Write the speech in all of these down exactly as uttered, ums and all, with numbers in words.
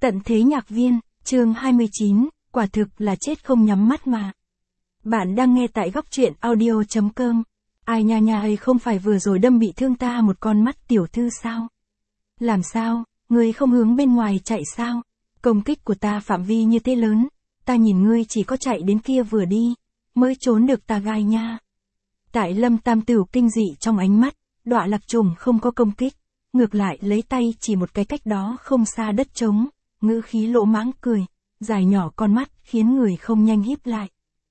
Tận thế nhạc viên, chương hai mươi chín, quả thực là chết không nhắm mắt mà. Bạn đang nghe tại góc truyện audio chấm com. Ai nha nha ấy, không phải vừa rồi đâm bị thương ta một con mắt tiểu thư sao? Làm sao, ngươi không hướng bên ngoài chạy sao? Công kích của ta phạm vi như thế lớn, ta nhìn ngươi chỉ có chạy đến kia vừa đi, mới trốn được ta gai nha. Tại Lâm Tam Tửu kinh dị trong ánh mắt, Đọa Lạc Trùng không có công kích, ngược lại lấy tay chỉ một cái cách đó không xa đất trống, ngữ khí lỗ mãng cười, dài nhỏ con mắt khiến người không nhanh híp lại.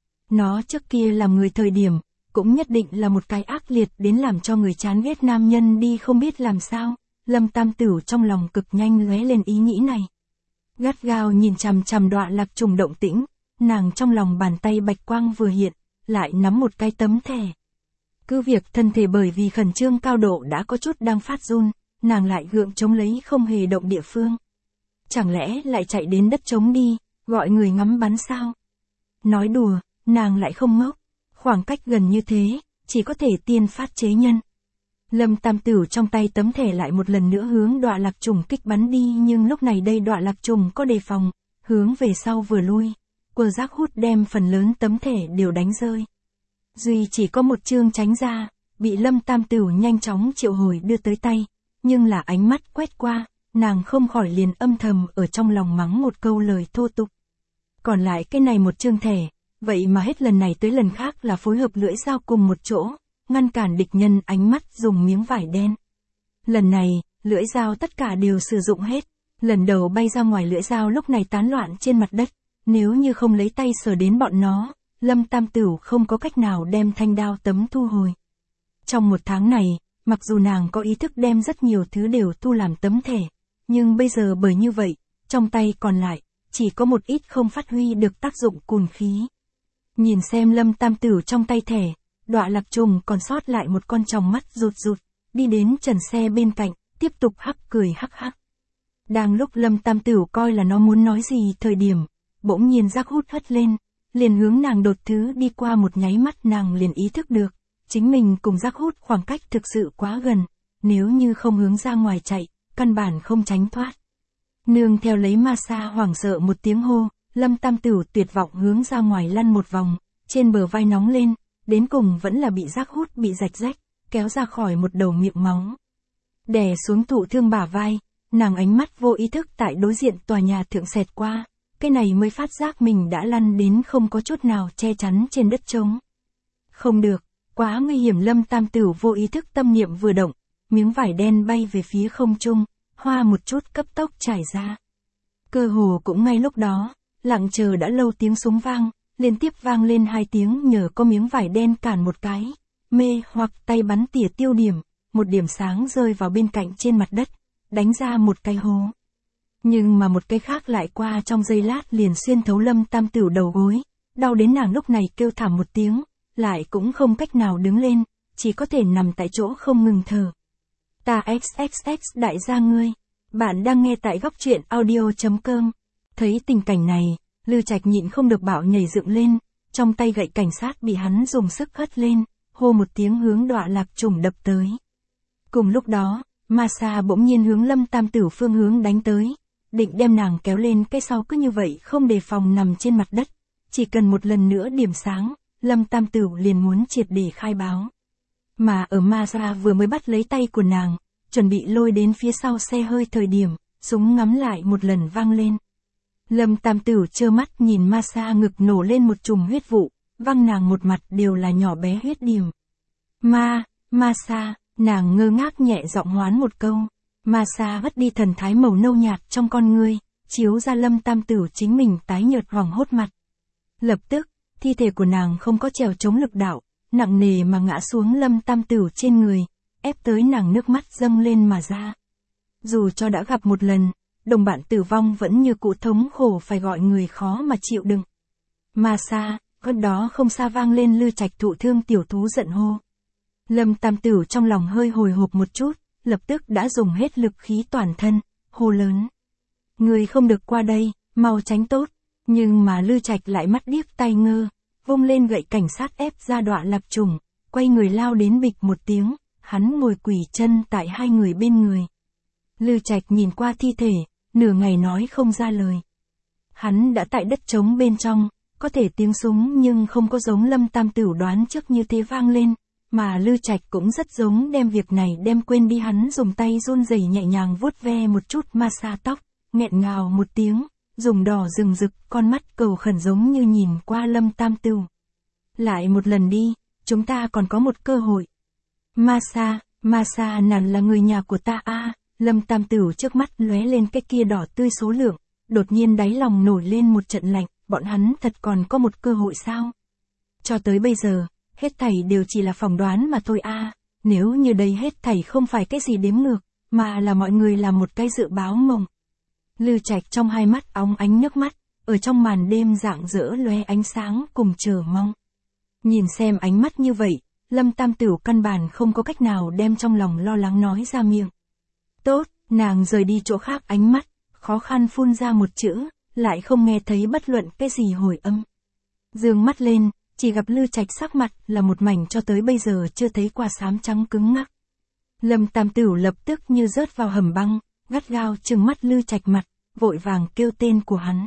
Nó trước kia làm người thời điểm, cũng nhất định là một cái ác liệt đến làm cho người chán ghét nam nhân đi không biết làm sao. Lâm Tam Tửu trong lòng cực nhanh lóe lên ý nghĩ này. Gắt gao nhìn chằm chằm Đọa Lạc Trùng động tĩnh, nàng trong lòng bàn tay bạch quang vừa hiện, lại nắm một cái tấm thẻ. Cứ việc thân thể bởi vì khẩn trương cao độ đã có chút đang phát run, nàng lại gượng chống lấy không hề động địa phương. Chẳng lẽ lại chạy đến đất trống đi, gọi người ngắm bắn sao? Nói đùa, nàng lại không ngốc, khoảng cách gần như thế, chỉ có thể tiên phát chế nhân. Lâm Tam Tửu trong tay tấm thẻ lại một lần nữa hướng Đọa Lạc Trùng kích bắn đi, nhưng lúc này đây Đọa Lạc Trùng có đề phòng, hướng về sau vừa lui, quơ giác hút đem phần lớn tấm thẻ đều đánh rơi. Duy chỉ có một chương tránh ra, bị Lâm Tam Tửu nhanh chóng triệu hồi đưa tới tay, nhưng là ánh mắt quét qua, nàng không khỏi liền âm thầm ở trong lòng mắng một câu lời thô tục. Còn lại cái này một chương thẻ, vậy mà hết lần này tới lần khác là phối hợp lưỡi dao cùng một chỗ, ngăn cản địch nhân ánh mắt dùng miếng vải đen. Lần này, lưỡi dao tất cả đều sử dụng hết, lần đầu bay ra ngoài lưỡi dao lúc này tán loạn trên mặt đất, nếu như không lấy tay sờ đến bọn nó, Lâm Tam Tửu không có cách nào đem thanh đao tấm thu hồi. Trong một tháng này, mặc dù nàng có ý thức đem rất nhiều thứ đều thu làm tấm thẻ, nhưng bây giờ bởi như vậy, trong tay còn lại, chỉ có một ít không phát huy được tác dụng cùn khí. Nhìn xem Lâm Tam Tửu trong tay thẻ, Đọa Lạc Trùng còn sót lại một con tròng mắt rụt rụt, đi đến trần xe bên cạnh, tiếp tục hắc cười hắc hắc. Đang lúc Lâm Tam Tửu coi là nó muốn nói gì thời điểm, bỗng nhiên giác hút hất lên, liền hướng nàng đột thứ đi qua, một nháy mắt nàng liền ý thức được, chính mình cùng giác hút khoảng cách thực sự quá gần, nếu như không hướng ra ngoài chạy, căn bản không tránh thoát. Nương theo lấy ma sa hoảng sợ một tiếng hô, Lâm Tam Tửu tuyệt vọng hướng ra ngoài lăn một vòng, trên bờ vai nóng lên, đến cùng vẫn là bị giác hút bị rạch rách, kéo ra khỏi một đầu miệng máu. Đè xuống thụ thương bả vai, nàng ánh mắt vô ý thức tại đối diện tòa nhà thượng xẹt qua, cái này mới phát giác mình đã lăn đến không có chút nào che chắn trên đất trống. Không được, quá nguy hiểm. Lâm Tam Tửu vô ý thức tâm niệm vừa động, miếng vải đen bay về phía không trung, hoa một chút cấp tốc trải ra. Cơ hồ cũng ngay lúc đó, lặng chờ đã lâu tiếng súng vang, liên tiếp vang lên hai tiếng, nhờ có miếng vải đen cản một cái, mê hoặc tay bắn tỉa tiêu điểm, một điểm sáng rơi vào bên cạnh trên mặt đất, đánh ra một cái hố. Nhưng mà một cái khác lại qua trong giây lát liền xuyên thấu Lâm Tam Tửu đầu gối, đau đến nàng lúc này kêu thảm một tiếng, lại cũng không cách nào đứng lên, chỉ có thể nằm tại chỗ không ngừng thở. Ta xxx đại gia ngươi, bạn đang nghe tại góc truyện audio chấm com. Thấy tình cảnh này, Lư Trạch nhịn không được bạo nhảy dựng lên, trong tay gậy cảnh sát bị hắn dùng sức hất lên, hô một tiếng hướng Đọa Lạc Trùng đập tới. Cùng lúc đó, ma sa bỗng nhiên hướng Lâm Tam Tửu phương hướng đánh tới, định đem nàng kéo lên, cái sau cứ như vậy không đề phòng nằm trên mặt đất, chỉ cần một lần nữa điểm sáng, Lâm Tam Tửu liền muốn triệt để khai báo. Mà ở ma sa vừa mới bắt lấy tay của nàng, chuẩn bị lôi đến phía sau xe hơi thời điểm, súng ngắm lại một lần vang lên. Lâm Tam Tửu trơ mắt nhìn ma sa ngực nổ lên một chùm huyết vụ, văng nàng một mặt đều là nhỏ bé huyết điểm. Ma, ma sa, nàng ngơ ngác nhẹ giọng hoán một câu. Ma sa hất đi thần thái màu nâu nhạt trong con ngươi, chiếu ra Lâm Tam Tửu chính mình tái nhợt hoảng hốt mặt. Lập tức, thi thể của nàng không có trèo chống lực đạo, nặng nề mà ngã xuống Lâm Tam Tửu trên người, ép tới nàng nước mắt dâng lên mà ra. Dù cho đã gặp một lần, đồng bạn tử vong vẫn như cũ thống khổ phải gọi người khó mà chịu đựng. Ma sa, gần đó không xa vang lên Lư Trạch thụ thương tiểu thú giận hô. Lâm Tam Tửu trong lòng hơi hồi hộp một chút, lập tức đã dùng hết lực khí toàn thân, hô lớn. Người không được qua đây, mau tránh tốt. Nhưng mà Lư Trạch lại mắt điếc tai ngơ, vung lên gậy cảnh sát ép ra Đọa Lạc Trùng, quay người lao đến bịch một tiếng, hắn ngồi quỳ chân tại hai người bên người. Lư Trạch nhìn qua thi thể, nửa ngày nói không ra lời. Hắn đã tại đất trống bên trong, có thể tiếng súng nhưng không có giống Lâm Tam Tửu đoán trước như thế vang lên, mà Lư Trạch cũng rất giống đem việc này đem quên đi. Hắn dùng tay run rẩy nhẹ nhàng vuốt ve một chút ma sa tóc, nghẹn ngào một tiếng, dùng đỏ rừng rực, con mắt cầu khẩn giống như nhìn qua Lâm Tam Tửu. Lại một lần đi, chúng ta còn có một cơ hội. Ma sa, ma sa nàng là người nhà của ta a. À. Lâm Tam Tửu trước mắt lóe lên cái kia đỏ tươi số lượng, đột nhiên đáy lòng nổi lên một trận lạnh, bọn hắn thật còn có một cơ hội sao? Cho tới bây giờ, hết thảy đều chỉ là phỏng đoán mà thôi a. À. Nếu như đây hết thảy không phải cái gì đếm ngược, mà là mọi người làm một cái dự báo mộng. Lư Trạch trong hai mắt óng ánh nước mắt, ở trong màn đêm rạng rỡ lóe ánh sáng cùng chờ mong. Nhìn xem ánh mắt như vậy, Lâm Tam Tửu căn bản không có cách nào đem trong lòng lo lắng nói ra miệng. Tốt, nàng rời đi chỗ khác, ánh mắt, khó khăn phun ra một chữ, lại không nghe thấy bất luận cái gì hồi âm. Dương mắt lên, chỉ gặp Lư Trạch sắc mặt là một mảnh cho tới bây giờ chưa thấy qua xám trắng cứng ngắc. Lâm Tam Tửu lập tức như rớt vào hầm băng, gắt gao trừng mắt Lư Trạch mặt, vội vàng kêu tên của hắn.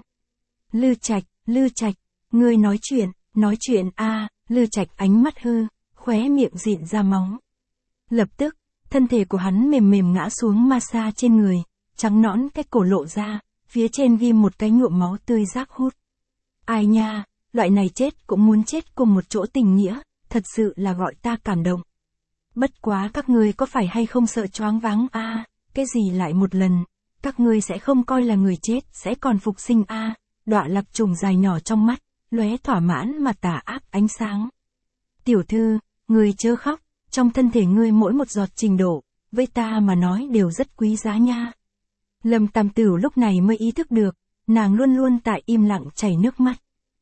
Lư Trạch, Lư Trạch, ngươi nói chuyện, nói chuyện a. À. Lư Trạch ánh mắt hư, khóe miệng dịn ra máu. Lập tức, thân thể của hắn mềm mềm ngã xuống ma sa trên người, trắng nõn cái cổ lộ ra, phía trên ghi một cái nhuộm máu tươi rác hút. Ai nha, loại này chết cũng muốn chết cùng một chỗ tình nghĩa, thật sự là gọi ta cảm động. Bất quá các ngươi có phải hay không sợ choáng váng a? À, cái gì lại một lần, các ngươi sẽ không coi là người chết sẽ còn phục sinh a? À, Đọa Lạc Trùng dài nhỏ trong mắt, lóe thỏa mãn mà tà ác ánh sáng. Tiểu thư, ngươi chớ khóc, trong thân thể ngươi mỗi một giọt trình độ, với ta mà nói đều rất quý giá nha. Lâm Tam Tửu lúc này mới ý thức được, nàng luôn luôn tại im lặng chảy nước mắt.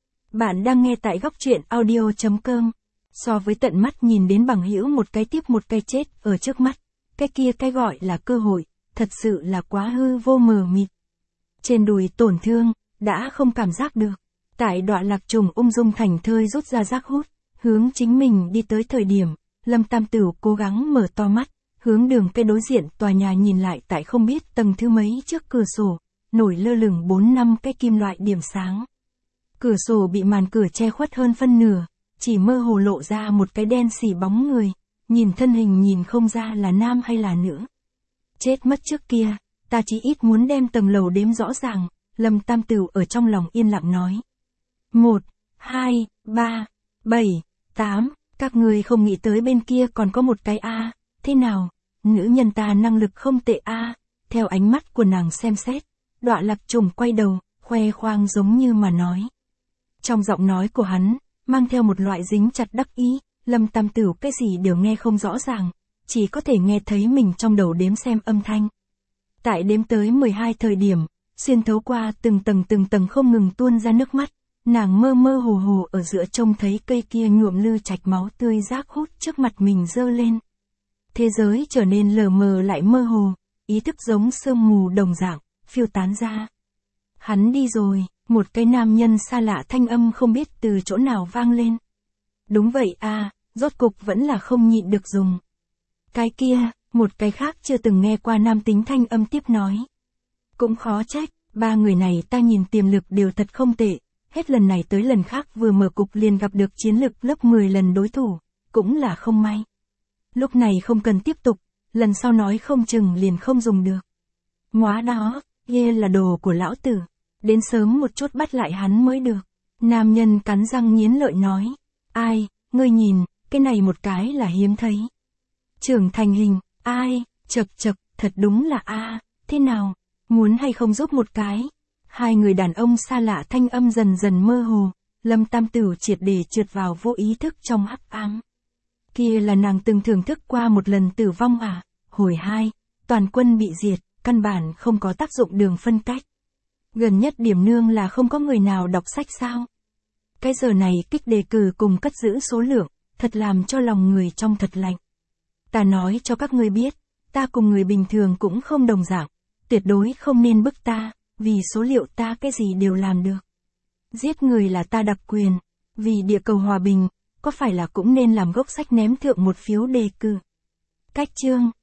Bạn đang nghe tại góc truyện audio chấm com. So với tận mắt nhìn đến bằng hữu một cái tiếp một cái chết ở trước mắt, cái kia cái gọi là cơ hội, thật sự là quá hư vô mờ mịt. Trên đùi tổn thương, đã không cảm giác được. Tại Đọa Lạc Trùng ung dung thành thơi rút ra rác hút, hướng chính mình đi tới thời điểm, Lâm Tam Tửu cố gắng mở to mắt, hướng đường cây đối diện tòa nhà nhìn lại, tại không biết tầng thứ mấy trước cửa sổ, nổi lơ lửng bốn năm cái kim loại điểm sáng. Cửa sổ bị màn cửa che khuất hơn phân nửa, chỉ mơ hồ lộ ra một cái đen xỉ bóng người, nhìn thân hình nhìn không ra là nam hay là nữ. Chết mất trước kia, ta chỉ ít muốn đem tầng lầu đếm rõ ràng, Lâm Tam Tửu ở trong lòng yên lặng nói. Một, hai, ba, bảy, tám, các người không nghĩ tới bên kia còn có một cái A, thế nào, nữ nhân ta năng lực không tệ A, theo ánh mắt của nàng xem xét, Đọa Lạc Trùng quay đầu, khoe khoang giống như mà nói. Trong giọng nói của hắn, mang theo một loại dính chặt đắc ý, Lâm Tam Tửu cái gì đều nghe không rõ ràng, chỉ có thể nghe thấy mình trong đầu đếm xem âm thanh. Tại đếm tới mười hai thời điểm, xuyên thấu qua từng tầng từng tầng không ngừng tuôn ra nước mắt, nàng mơ mơ hồ hồ ở giữa trông thấy cây kia nhuộm Lư Trạch máu tươi rác hút trước mặt mình dơ lên. Thế giới trở nên lờ mờ lại mơ hồ, ý thức giống sương mù đồng dạng, phiêu tán ra. Hắn đi rồi, một cái nam nhân xa lạ thanh âm không biết từ chỗ nào vang lên. Đúng vậy à, rốt cục vẫn là không nhịn được dùng. Cái kia, một cái khác chưa từng nghe qua nam tính thanh âm tiếp nói. Cũng khó trách, ba người này ta nhìn tiềm lực đều thật không tệ, hết lần này tới lần khác vừa mở cục liền gặp được chiến lực lớp mười lần đối thủ, cũng là không may. Lúc này không cần tiếp tục, lần sau nói không chừng liền không dùng được. Ngóa đó, ghê là đồ của lão tử, đến sớm một chút bắt lại hắn mới được. Nam nhân cắn răng nghiến lợi nói, ai, ngươi nhìn, cái này một cái là hiếm thấy. Trưởng thành hình, ai, chật chật, thật đúng là a, thế nào, muốn hay không giúp một cái. Hai người đàn ông xa lạ thanh âm dần dần mơ hồ, Lâm Tam Tửu triệt để trượt vào vô ý thức trong hắc ám. Kia là nàng từng thưởng thức qua một lần tử vong à, hồi hai, toàn quân bị diệt, căn bản không có tác dụng đường phân cách. Gần nhất điểm nương là không có người nào đọc sách sao. Cái giờ này kích đề cử cùng cất giữ số lượng, thật làm cho lòng người trong thật lạnh. Ta nói cho các ngươi biết, ta cùng người bình thường cũng không đồng dạng, tuyệt đối không nên bức ta, vì số liệu ta cái gì đều làm được. Giết người là ta đặc quyền, vì địa cầu hòa bình, có phải là cũng nên làm gốc sách ném thượng một phiếu đề cử. Cách chương